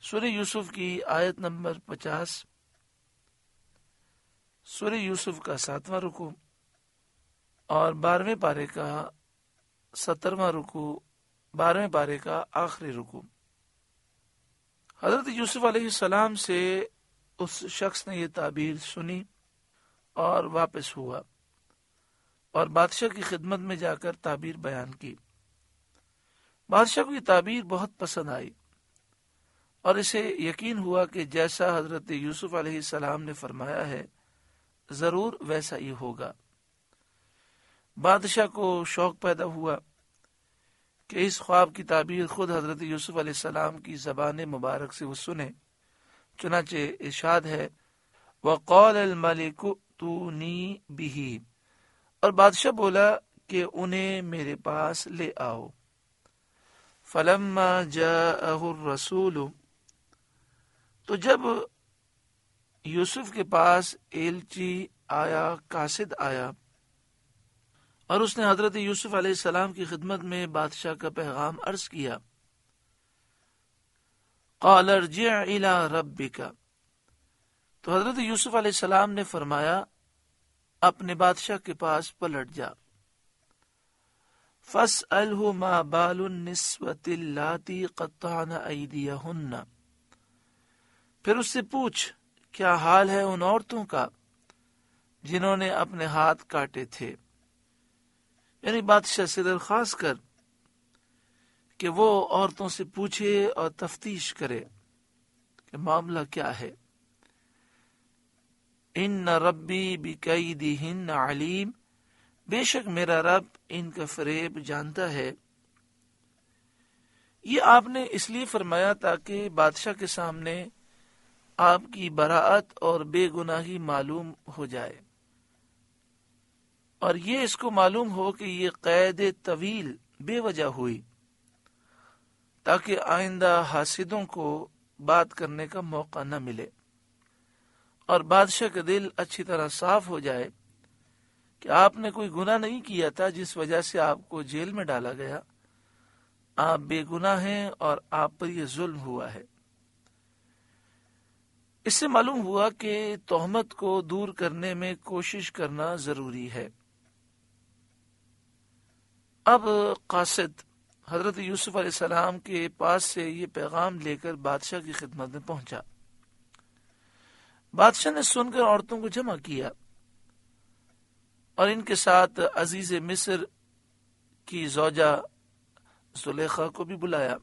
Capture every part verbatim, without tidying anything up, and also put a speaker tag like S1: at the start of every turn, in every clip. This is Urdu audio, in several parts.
S1: سورہ یوسف کی آیت نمبر پچاس، سورہ یوسف کا ساتواں رکوع اور بارہویں پارے کا سترواں رکوع، بارہویں پارے کا آخری رکوع۔ حضرت یوسف علیہ السلام سے اس شخص نے یہ تعبیر سنی اور واپس ہوا اور بادشاہ کی خدمت میں جا کر تعبیر بیان کی۔ بادشاہ کو یہ تعبیر بہت پسند آئی اور اسے یقین ہوا کہ جیسا حضرت یوسف علیہ السلام نے فرمایا ہے ضرور ویسا ہی ہوگا۔ بادشاہ کو شوق پیدا ہوا کہ اس خواب کی تعبیر خود حضرت یوسف علیہ السلام کی زبان مبارک سے وہ سنے۔ چنانچہ ارشاد ہے وَقَالَ الْمَلِكُ ائْتُونِي بِهِ، اور بادشاہ بولا کہ انہیں میرے پاس لے آؤ۔ فَلَمَّا جَاءَهُ الرَّسُولُ، تو جب یوسف کے پاس ایلچی آیا، قاصد آیا، اور اس نے حضرت یوسف علیہ السلام کی خدمت میں بادشاہ کا پیغام عرض کیا، قال ارجع الى ربک، تو حضرت یوسف علیہ السلام نے فرمایا اپنے بادشاہ کے پاس پلٹ جا۔ فاسألہ ما بال النسوة اللاتی قطعن ایدیہن، پھر اس سے پوچھ کیا حال ہے ان عورتوں کا جنہوں نے اپنے ہاتھ کاٹے تھے، یعنی بادشاہ سے درخواست کر کہ وہ عورتوں سے پوچھے اور تفتیش کرے کہ معاملہ کیا ہے۔ ان ربی بکیدہن علیم، بے شک میرا رب ان کا فریب جانتا ہے۔ یہ آپ نے اس لیے فرمایا تاکہ بادشاہ کے سامنے آپ کی براءت اور بے گناہی معلوم ہو جائے، اور یہ اس کو معلوم ہو کہ یہ قید طویل بے وجہ ہوئی، تاکہ آئندہ حاسدوں کو بات کرنے کا موقع نہ ملے، اور بادشاہ کا دل اچھی طرح صاف ہو جائے کہ آپ نے کوئی گناہ نہیں کیا تھا جس وجہ سے آپ کو جیل میں ڈالا گیا، آپ بے گناہ ہیں اور آپ پر یہ ظلم ہوا ہے۔ اس سے معلوم ہوا کہ تہمت کو دور کرنے میں کوشش کرنا ضروری ہے۔ اب قاصد حضرت یوسف علیہ السلام کے پاس سے یہ پیغام لے کر بادشاہ کی خدمت میں پہنچا۔ بادشاہ نے سن کر عورتوں کو جمع کیا اور ان کے ساتھ عزیز مصر کی زوجہ زلیخا کو بھی بلایا۔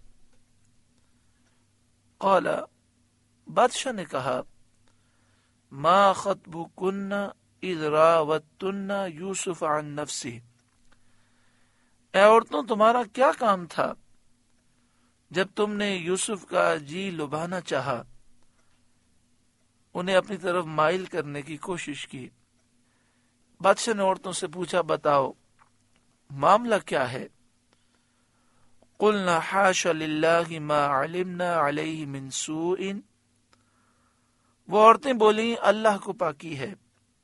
S1: قال، بادشاہ نے کہا ما خطبکن اذ راوتن یوسف عن نفسہ، اے عورتوں تمہارا کیا کام تھا جب تم نے یوسف کا جی لبھانا چاہا، انہیں اپنی طرف مائل کرنے کی کوشش کی۔ بادشاہ نے عورتوں سے پوچھا بتاؤ معاملہ کیا ہے؟ قلنا حاش للہ ما علمنا علیہ من سوء، وہ عورتیں بولیں اللہ کو پاکی ہے،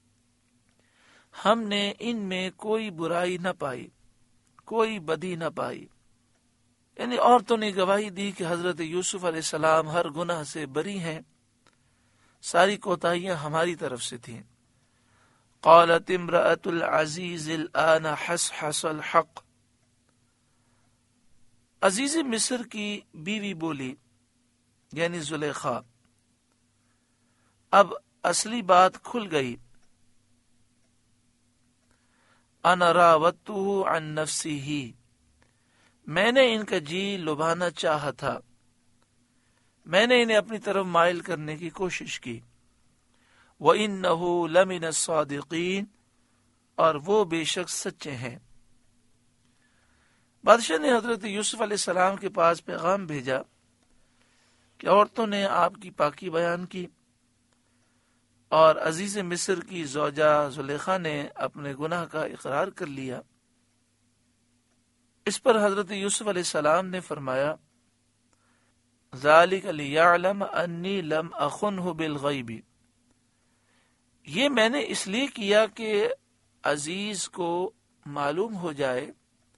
S1: ہم نے ان میں کوئی برائی نہ پائی، کوئی بدی نہ پائی۔ یعنی عورتوں نے گواہی دی کہ حضرت یوسف علیہ السلام ہر گناہ سے بری ہیں، ساری کوتاہیاں ہماری طرف سے تھیں۔ قالت امرأة العزیز الآن حصحص الحق، عزیز مصر کی بیوی بولی یعنی زلیخا، اب اصلی بات کھل گئی۔ انا راودتہ عن نفسہ، میں نے ان کا جی لبھانا چاہا تھا، میں نے انہیں اپنی طرف مائل کرنے کی کوشش کی۔ وَإِنَّهُ لَمِنَ الصَّادِقِينَ، اور وہ بے شک سچے ہیں۔ بادشاہ نے حضرت یوسف علیہ السلام کے پاس پیغام بھیجا کہ عورتوں نے آپ کی پاکی بیان کی اور عزیز مصر کی زوجہ زلیخا نے اپنے گناہ کا اقرار کر لیا۔ اس پر حضرت یوسف علیہ السلام نے فرمایا ذَلِكَ لِيَعْلَمَ أَنِّي لَمْ أَخُنْهُ بِالْغَيْبِ، یہ میں نے اس لیے کیا کہ عزیز کو معلوم ہو جائے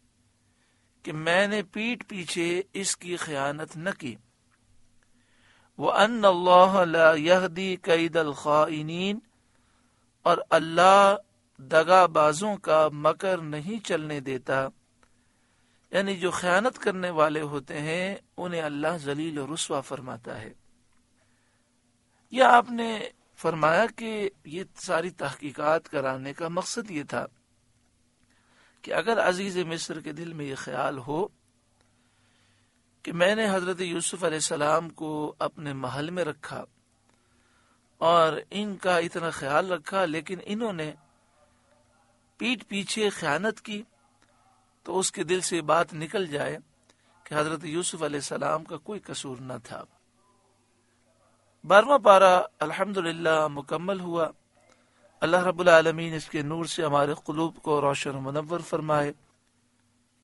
S1: کہ میں نے پیٹھ پیچھے اس کی خیانت نہ کی۔ وَأَنَّ اللَّهَ لَا يَهْدِي كَيْدَ الْخَائِنِينَ، اور اللہ دغا بازوں کا مکر نہیں چلنے دیتا، یعنی جو خیانت کرنے والے ہوتے ہیں انہیں اللہ ذلیل و رسوا فرماتا ہے۔ یا آپ نے فرمایا کہ یہ ساری تحقیقات کرانے کا مقصد یہ تھا کہ اگر عزیز مصر کے دل میں یہ خیال ہو کہ میں نے حضرت یوسف علیہ السلام کو اپنے محل میں رکھا اور ان کا اتنا خیال رکھا، لیکن انہوں نے پیٹ پیچھے خیانت کی، تو اس کے دل سے بات نکل جائے کہ حضرت یوسف علیہ السلام کا کوئی قصور نہ تھا۔ بارہواں پارہ الحمدللہ مکمل ہوا۔ اللہ رب العالمین اس کے نور سے ہمارے قلوب کو روشن و منور فرمائے۔